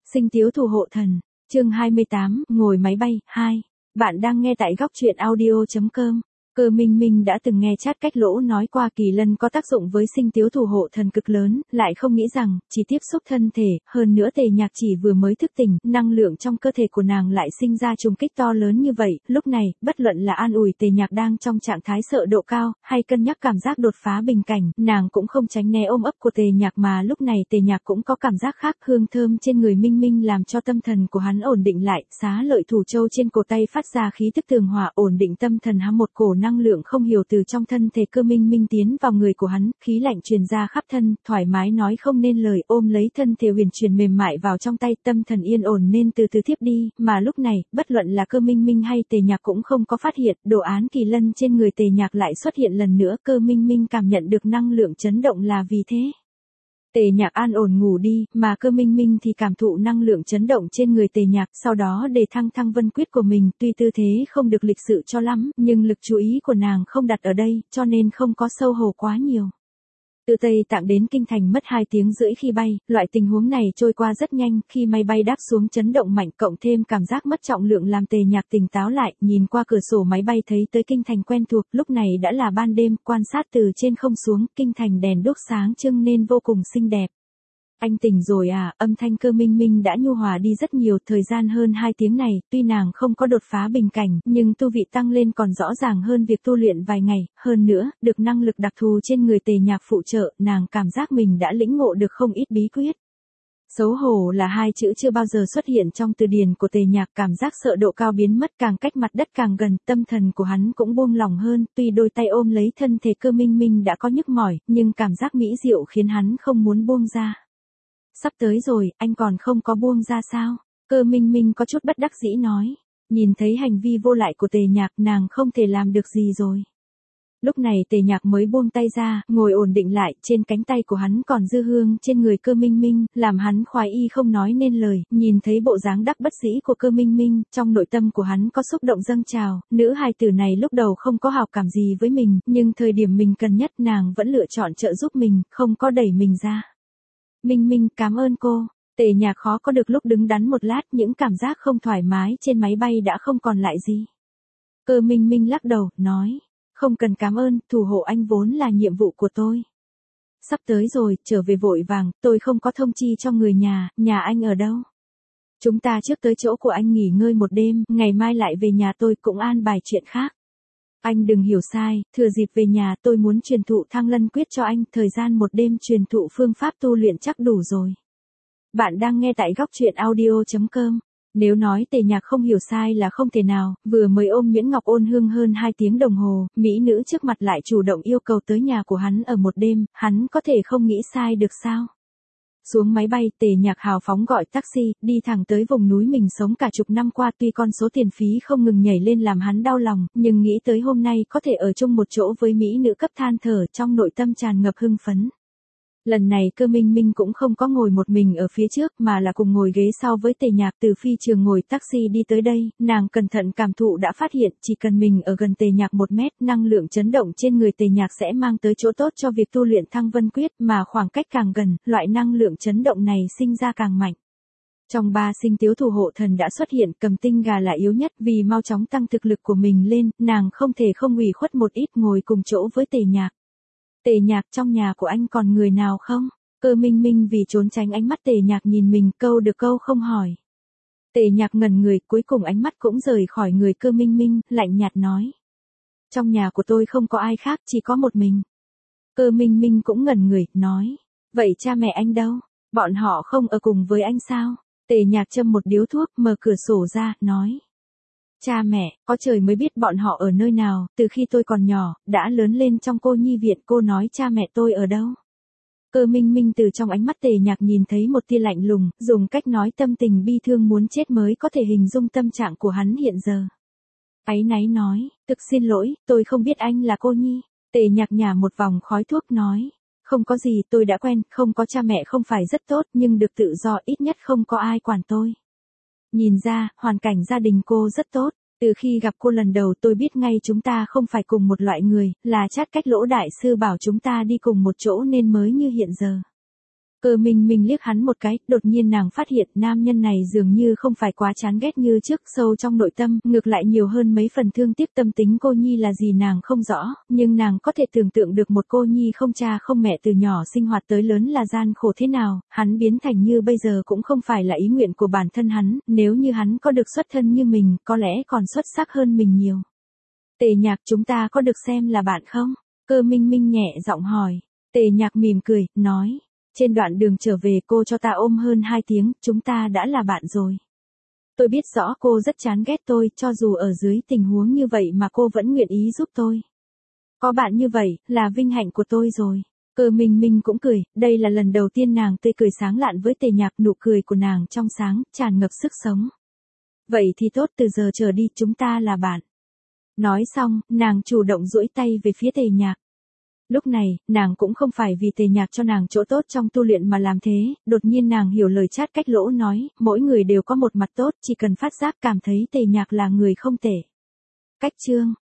Sinh tiếu thủ hộ thần, chương 28, ngồi máy bay, 2. Bạn đang nghe tại góc truyện audio.com. Cơ Minh Minh đã từng nghe Chát Cách Lỗ nói qua kỳ lân có tác dụng với sinh tiếu thủ hộ thần cực lớn, lại không nghĩ rằng, chỉ tiếp xúc thân thể, hơn nữa Tề Nhạc chỉ vừa mới thức tỉnh, năng lượng trong cơ thể của nàng lại sinh ra trùng kích to lớn như vậy, lúc này, bất luận là an ủi Tề Nhạc đang trong trạng thái sợ độ cao, hay cân nhắc cảm giác đột phá bình cảnh, nàng cũng không tránh né ôm ấp của Tề Nhạc mà lúc này Tề Nhạc cũng có cảm giác khác, hương thơm trên người Minh Minh làm cho tâm thần của hắn ổn định lại, xá lợi thủ châu trên cổ tay phát ra khí tức tường hòa ổn định tâm thần hắn, một cổ năng lượng không hiểu từ trong thân thể Cơ Minh Minh tiến vào người của hắn, khí lạnh truyền ra khắp thân, thoải mái nói không nên lời, ôm lấy thân thể huyền chuyển mềm mại vào trong tay, tâm thần yên ổn nên từ từ thiếp đi, mà lúc này, bất luận là Cơ Minh Minh hay Tề Nhạc cũng không có phát hiện, đồ án kỳ lân trên người Tề Nhạc lại xuất hiện lần nữa, Cơ Minh Minh cảm nhận được năng lượng chấn động là vì thế. Tề Nhạc an ổn ngủ đi, mà Cơ Minh Minh thì cảm thụ năng lượng chấn động trên người Tề Nhạc, sau đó để thăng thăng vân quyết của mình, tuy tư thế không được lịch sự cho lắm, nhưng lực chú ý của nàng không đặt ở đây, cho nên không có sâu hồ quá nhiều. Từ Tây Tạng đến Kinh Thành mất 2 tiếng rưỡi khi bay, loại tình huống này trôi qua rất nhanh, khi máy bay đáp xuống chấn động mạnh cộng thêm cảm giác mất trọng lượng làm Tề Nhạc tỉnh táo lại, nhìn qua cửa sổ máy bay thấy tới Kinh Thành quen thuộc, lúc này đã là ban đêm, quan sát từ trên không xuống, Kinh Thành đèn đuốc sáng trưng nên vô cùng xinh đẹp. Anh tỉnh rồi à, âm thanh Cơ Minh Minh đã nhu hòa đi rất nhiều, thời gian hơn 2 tiếng này, tuy nàng không có đột phá bình cảnh, nhưng tu vị tăng lên còn rõ ràng hơn việc tu luyện vài ngày, hơn nữa, được năng lực đặc thù trên người Tề Nhạc phụ trợ, nàng cảm giác mình đã lĩnh ngộ được không ít bí quyết. Xấu hổ là 2 chữ chưa bao giờ xuất hiện trong từ điển của Tề Nhạc, cảm giác sợ độ cao biến mất, càng cách mặt đất càng gần, tâm thần của hắn cũng buông lỏng hơn, tuy đôi tay ôm lấy thân thể Cơ Minh Minh đã có nhức mỏi, nhưng cảm giác mỹ diệu khiến hắn không muốn buông ra. Sắp tới rồi, anh còn không có buông ra sao? Cơ Minh Minh có chút bất đắc dĩ nói. Nhìn thấy hành vi vô lại của Tề Nhạc, nàng không thể làm được gì rồi. Lúc này Tề Nhạc mới buông tay ra, ngồi ổn định lại, trên cánh tay của hắn còn dư hương trên người Cơ Minh Minh, làm hắn khoái y không nói nên lời, nhìn thấy bộ dáng đắc bất dĩ của Cơ Minh Minh, trong nội tâm của hắn có xúc động dâng trào, nữ hài tử này lúc đầu không có hảo cảm gì với mình, nhưng thời điểm mình cần nhất nàng vẫn lựa chọn trợ giúp mình, không có đẩy mình ra. Minh Minh, cảm ơn cô. Tề Nhạc khó có được lúc đứng đắn một lát, những cảm giác không thoải mái trên máy bay đã không còn lại gì. Cơ Minh Minh lắc đầu, nói, không cần cảm ơn, thủ hộ anh vốn là nhiệm vụ của tôi. Sắp tới rồi, trở về vội vàng, tôi không có thông chi cho người nhà anh ở đâu? Chúng ta trước tới chỗ của anh nghỉ ngơi một đêm, ngày mai lại về nhà tôi cũng an bài chuyện khác. Anh đừng hiểu sai, thừa dịp về nhà tôi muốn truyền thụ Thăng Lân Quyết cho anh, thời gian một đêm truyền thụ phương pháp tu luyện chắc đủ rồi. Bạn đang nghe tại góc truyện audio.com. Nếu nói Tề Nhạc không hiểu sai là không thể nào, vừa mới ôm Nguyễn Ngọc Ôn Hương hơn 2 tiếng đồng hồ, mỹ nữ trước mặt lại chủ động yêu cầu tới nhà của hắn ở một đêm, hắn có thể không nghĩ sai được sao? Xuống máy bay, Tề Nhạc hào phóng gọi taxi, đi thẳng tới vùng núi mình sống cả chục năm qua, tuy con số tiền phí không ngừng nhảy lên làm hắn đau lòng, nhưng nghĩ tới hôm nay có thể ở chung một chỗ với mỹ nữ cấp than thở, trong nội tâm tràn ngập hưng phấn. Lần này Cơ Minh Minh cũng không có ngồi một mình ở phía trước mà là cùng ngồi ghế sau với Tề Nhạc, từ phi trường ngồi taxi đi tới đây, nàng cẩn thận cảm thụ đã phát hiện chỉ cần mình ở gần Tề Nhạc 1 mét, năng lượng chấn động trên người Tề Nhạc sẽ mang tới chỗ tốt cho việc tu luyện Thăng Vân Quyết, mà khoảng cách càng gần, loại năng lượng chấn động này sinh ra càng mạnh. Trong 3 sinh tiếu thủ hộ thần đã xuất hiện, Cầm Tinh Gà là yếu nhất, vì mau chóng tăng thực lực của mình lên, nàng không thể không ủy khuất một ít ngồi cùng chỗ với Tề Nhạc. Tề Nhạc, trong nhà của anh còn người nào không? Cơ Minh Minh vì trốn tránh ánh mắt Tề Nhạc nhìn mình, câu được câu không hỏi. Tề Nhạc ngẩn người, cuối cùng ánh mắt cũng rời khỏi người Cơ Minh Minh, lạnh nhạt nói. Trong nhà của tôi không có ai khác, chỉ có một mình. Cơ Minh Minh cũng ngẩn người, nói. Vậy cha mẹ anh đâu? Bọn họ không ở cùng với anh sao? Tề Nhạc châm một điếu thuốc, mở cửa sổ ra, nói. Cha mẹ, có trời mới biết bọn họ ở nơi nào, từ khi tôi còn nhỏ, đã lớn lên trong cô nhi viện, cô nói cha mẹ tôi ở đâu. Cơ Minh Minh từ trong ánh mắt Tề Nhạc nhìn thấy một tia lạnh lùng, dùng cách nói tâm tình bi thương muốn chết mới có thể hình dung tâm trạng của hắn hiện giờ. Áy náy nói, thực xin lỗi, tôi không biết anh là cô nhi. Tề Nhạc nhả một vòng khói thuốc nói, không có gì, tôi đã quen, không có cha mẹ không phải rất tốt, nhưng được tự do, ít nhất không có ai quản tôi. Nhìn ra, hoàn cảnh gia đình cô rất tốt, từ khi gặp cô lần đầu tôi biết ngay chúng ta không phải cùng một loại người, là Chát Cách Lỗ đại sư bảo chúng ta đi cùng một chỗ nên mới như hiện giờ. Cơ Minh Minh liếc hắn một cái, đột nhiên nàng phát hiện nam nhân này dường như không phải quá chán ghét như trước, sâu trong nội tâm, ngược lại nhiều hơn mấy phần thương tiếc. Tâm tính cô nhi là gì nàng không rõ, nhưng nàng có thể tưởng tượng được một cô nhi không cha không mẹ từ nhỏ sinh hoạt tới lớn là gian khổ thế nào, hắn biến thành như bây giờ cũng không phải là ý nguyện của bản thân hắn, nếu như hắn có được xuất thân như mình, có lẽ còn xuất sắc hơn mình nhiều. Tề Nhạc, chúng ta có được xem là bạn không? Cơ Minh Minh nhẹ giọng hỏi. Tề Nhạc mỉm cười, nói. Trên đoạn đường trở về cô cho ta ôm hơn 2 tiếng, chúng ta đã là bạn rồi. Tôi biết rõ cô rất chán ghét tôi, cho dù ở dưới tình huống như vậy mà cô vẫn nguyện ý giúp tôi. Có bạn như vậy, là vinh hạnh của tôi rồi. Cơ Minh Minh cũng cười, đây là lần đầu tiên nàng tươi cười sáng lạn với Tề Nhạc, nụ cười của nàng trong sáng, tràn ngập sức sống. Vậy thì tốt, từ giờ trở đi chúng ta là bạn. Nói xong, nàng chủ động duỗi tay về phía Tề Nhạc. Lúc này, nàng cũng không phải vì Tề Nhạc cho nàng chỗ tốt trong tu luyện mà làm thế, đột nhiên nàng hiểu lời Chát Cách Lỗ nói, mỗi người đều có một mặt tốt, chỉ cần phát giác cảm thấy Tề Nhạc là người không tệ. Cách chương